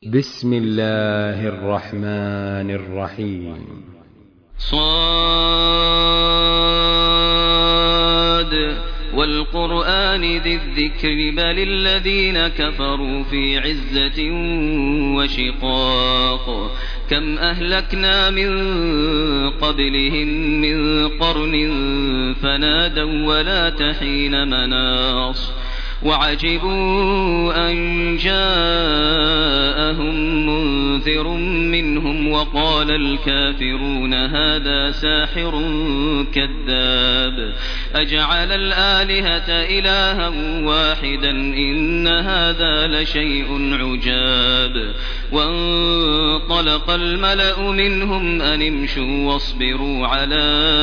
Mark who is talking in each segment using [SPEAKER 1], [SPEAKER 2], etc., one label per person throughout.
[SPEAKER 1] بسم الله الرحمن الرحيم.
[SPEAKER 2] صاد والقرآن ذي الذكر بل الذين كفروا في عزة وشقاق كم أهلكنا من قبلهم من قرن فنادوا ولا تحين مناص وعجبوا أن جاءهم منذر منهم وقال الكافرون هذا ساحر كذاب أجعل الآلهة إلها واحدا إن هذا لشيء عجاب وانطلق الملأ منهم أن امشوا واصبروا على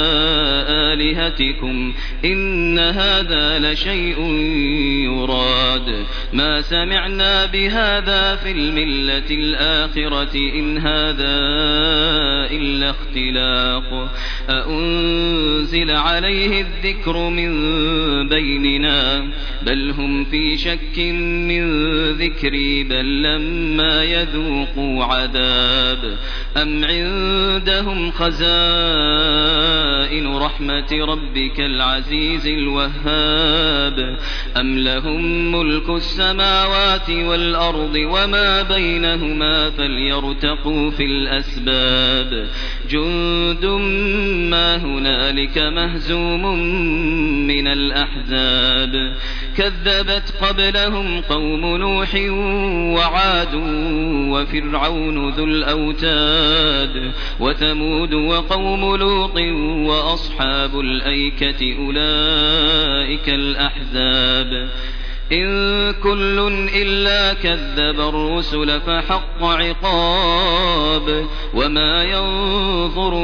[SPEAKER 2] آلهتكم إن هذا لشيء يراد ما سمعنا بهذا في الملة الآخرة إن هذا إلا اختلاق أأنزل عليه الذكر من بيننا بل هم في شك من ذكري بل لما يذوقوا عذاب أم عندهم خزائن رحمة ربك العزيز الوهاب أم لهم ملك السماوات والأرض وما بينهما فليرتقوا في الأسباب جند ما هنالك مهزوم من الأحزاب كذبت قبلهم قوم نوح وعاد وفرعون ذو الأوتاد وثمود وقوم لوط وأصحاب الأيكة أولئك الأحزاب إن كل إلا كذب الرسل فحق عقاب وما ينظر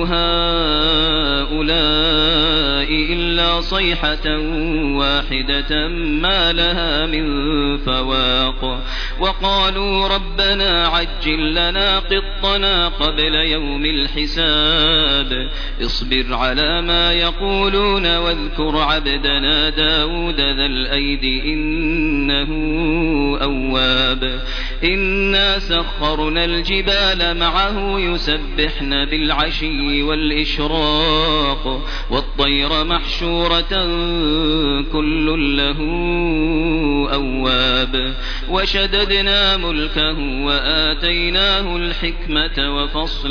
[SPEAKER 2] هؤلاء إلا صيحة واحدة ما لها من فواق وقالوا ربنا عجل لنا قطنا قبل يوم الحساب اصبر على ما يقولون واذكر عبدنا داود ذا الأيد إنه أواب إنا سخرنا الجبال معه يسبحن بالعشي والإشراق والطير محشورة كل له أواب وشددنا ملكه وآتيناه الحكمة وفصل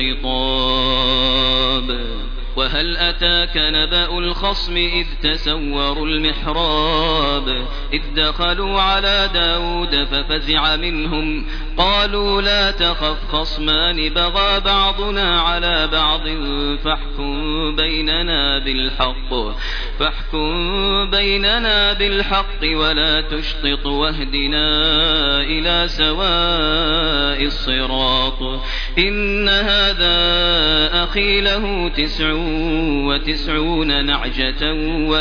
[SPEAKER 2] الخطاب وهل أتاك نبأ الخصم إذ تسوروا المحراب إذ دخلوا على داود ففزع منهم قالوا لا تخف خصمان بغى بعضنا على بعض فاحكم بيننا بالحق ولا تشطط واهدنا إلى سواء الصراط إن هذا أخي له 99 نعجة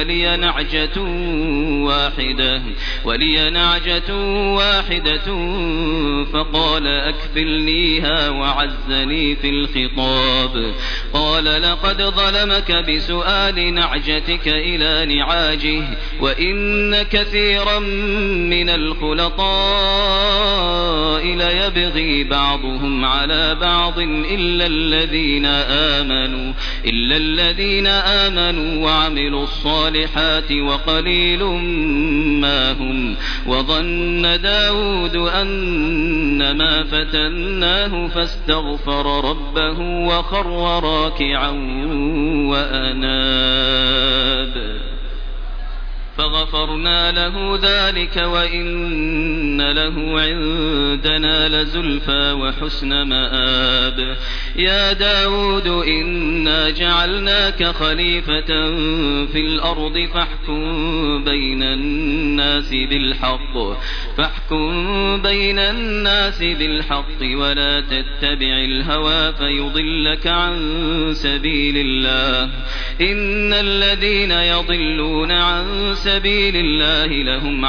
[SPEAKER 2] ولي نعجة واحدة فقال أكفلنيها وعزني في الخطاب قال لقد ظلمك بسؤال نعجتك إلى نعاجه وإن كثيرا من الخلطاء ليبغي بعضهم على بعض إلا الذين آمنوا وعملوا الصالحات وقليل ما هم وظن داود أنما فتناه فاستغفر ربه وخر راكعا وأناب فغفرنا له ذلك وإن له عندنا لزلفى وحسن مآب يا داود إنا جعلناك خليفة في الأرض فاحكم بين الناس بالحق ولا تتبع الهوى فيضلك عن سبيل الله إن الذين يضلون عن سبيل الله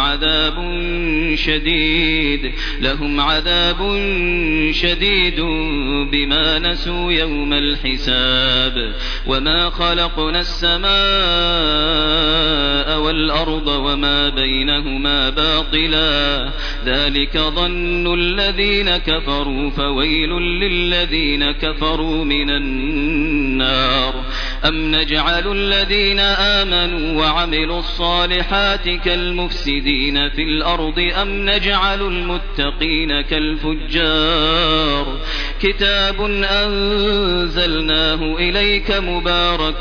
[SPEAKER 2] لهم عذاب شديد بما نسوا يوم الحساب وما خلقنا السماء والأرض وما بينهما باطلا ذلك ظن الذين كفروا فويل للذين كفروا من النار أم نجعل الذين آمنوا وعملوا الصالحات كالمفسدين في الأرض أم نجعل المتقين كالفجار كتاب أنزلناه إليك مبارك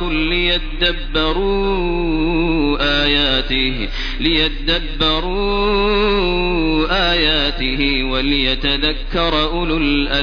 [SPEAKER 2] ليدبروا آياته وليتذكر أولو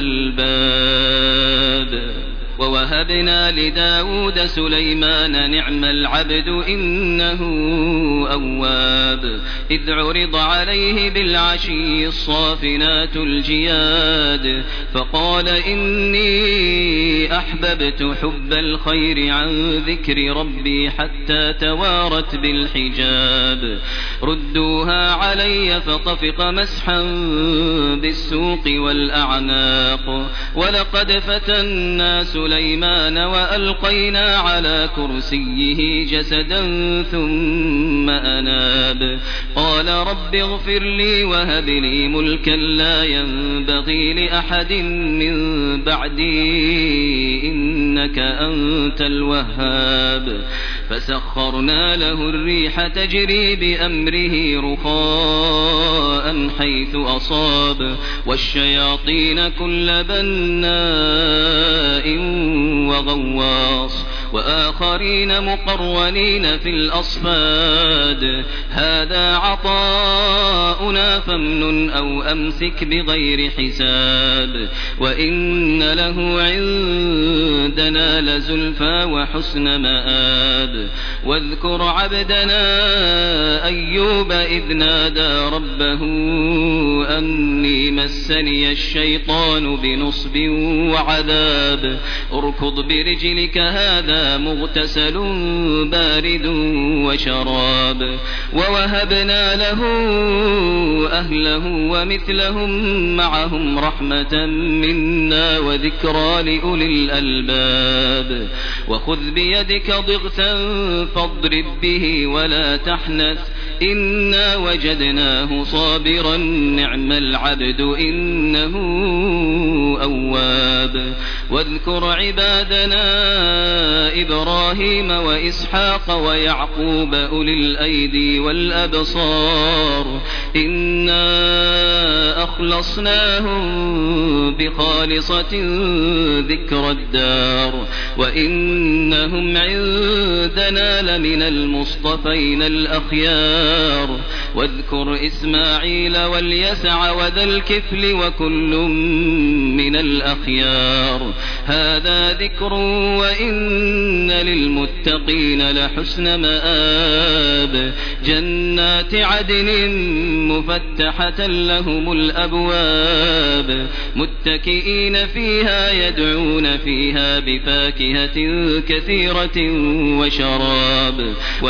[SPEAKER 2] الألباب ووهبنا لداود سليمان نعم العبد إنه أواب إذ عرض عليه بالعشي الصافنات الجياد فقال إني أحببت حب الخير عن ذكر ربي حتى توارت بالحجاب ردوها علي فطفق مسحا بالسوق والأعناق ولقد فتنا سليمان وألقينا على كرسيه جسدا ثم أناب قال رب اغفر لي وهب لي ملكا لا ينبغي لأحد من بعدي إنك أنت الوهاب فسخرنا له الريح تجري بأمره رخاء حيث أصاب والشياطين كل بناء وغواص وآخرين مقرنين في الأصفاد هذا عطاؤنا فامنن أو أمسك بغير حساب وإن له عندنا لزلفى وحسن مآب واذكر عبدنا أيوب إذ نادى ربه أني مسني الشيطان بنصب وعذاب اركض برجلك هذا مغتسل بارد وشراب ووهبنا له أهله ومثلهم معهم رحمة منا وذكرى لأولي الألباب وخذ بيدك ضغثا فاضرب به ولا تحنث إنا وجدناه صابرا نعم العبد إنه أواب واذكر عبادنا إبراهيم وإسحاق ويعقوب أولي الأيدي والأبصار إنا أخلصناهم بخالصة ذكر الدار وإنهم عندنا لمن المصطفين الأخيار واذكر إسماعيل واليسع وذا الكفل وكل من الأخيار هذا ذكر وإن للمتقين لحسن مآب جنات عدن مفتحة لهم الأبواب متكئين فيها يدعون فيها بفاكهة كثيرة وشراب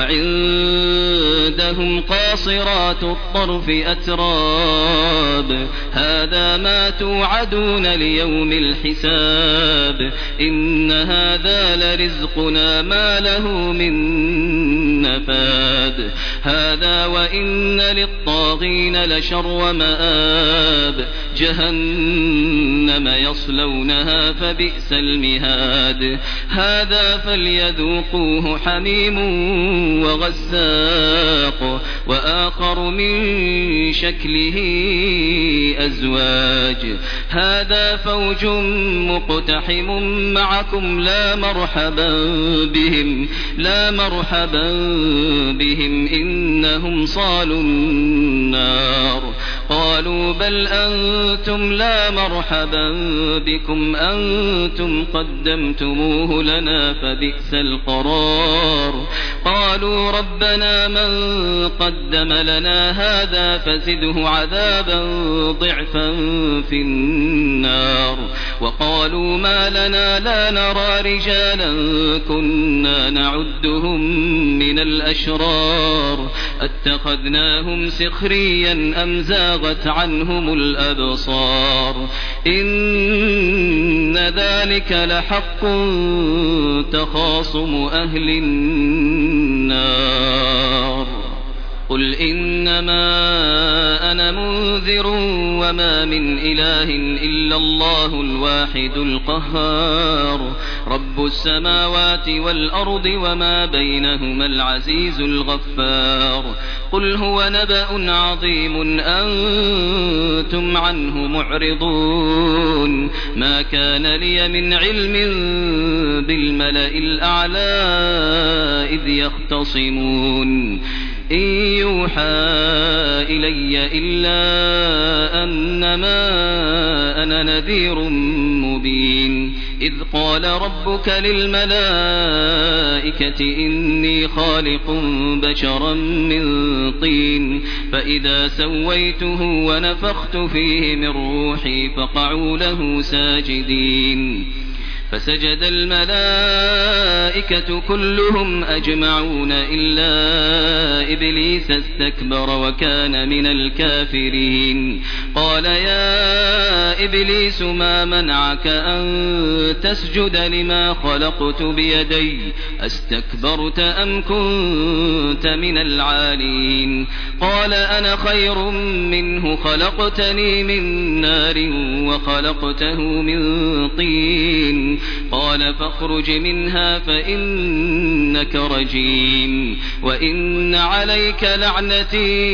[SPEAKER 2] وعندهم قاصرات الطرف أتراب هذا ما توعدون ليوم الحساب إن هذا لرزقنا ما له من نفاد هذا وإن للطاغين لشر مآب جهنم يصلونها فبئس المهاد هذا فليذوقوه حميم وغساق وآخر من شكله أزواج هذا فوج مقتحم معكم لا مرحبا بهم إنهم صالوا النار قالوا بل أنتم لا مرحبا بكم أنتم قدمتموه لنا فبئس القرار قالوا ربنا من قدم قدم لنا هذا فزده عذابا ضعفا في النار. وقالوا ما لنا لا نرى رجالا كنا نعدهم من الأشرار اتخذناهم سخريا أم زاغت عنهم الأبصار إن ذلك لحق تخاصم أهل النار. قل إنما أنا منذر وما من إله إلا الله الواحد القهار رب السماوات والأرض وما بينهما العزيز الغفار. قل هو نبأ عظيم أنتم عنه معرضون ما كان لي من علم بالملأ الأعلى إذ يختصمون إن يوحى إلي إلا أنما أنا نذير مبين. إذ قال ربك للملائكة إني خالق بشرا من طين فإذا سويته ونفخت فيه من روحي فقعوا له ساجدين. فسجد الملائكة كلهم أجمعون إلا إبليس استكبر وكان من الكافرين. قال يا إبليس ما منعك أن تسجد لما خلقت بيدي أستكبرت أم كنت من العالين. قال أنا خير منه خلقتني من نار وخلقته من طين قال فاخرج منها فإنك رجيم وإن عليك لعنتي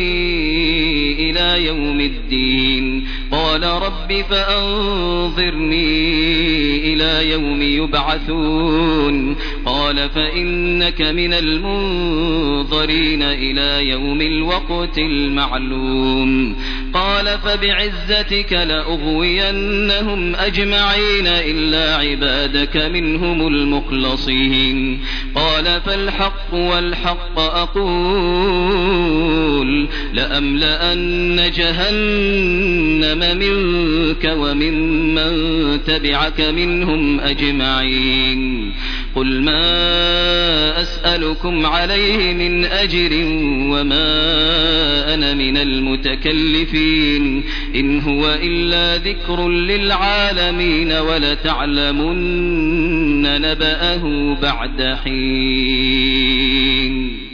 [SPEAKER 2] إلى يوم الدين. قال رب فأنظرني إلى يوم يبعثون. قال فإنك من المنظرين إلى يوم الوقت المعلوم. قال فبعزتك لأغوينهم أجمعين إلا عبادك منهم المخلصين. قال فالحق والحق أقول لأملأن جهنم منك وممن تبعك منهم أجمعين. قل ما أسألكم عليه من أجر وما أنا من المتكلفين إن هو إلا ذكر للعالمين ولتعلمن نبأه بعد حين.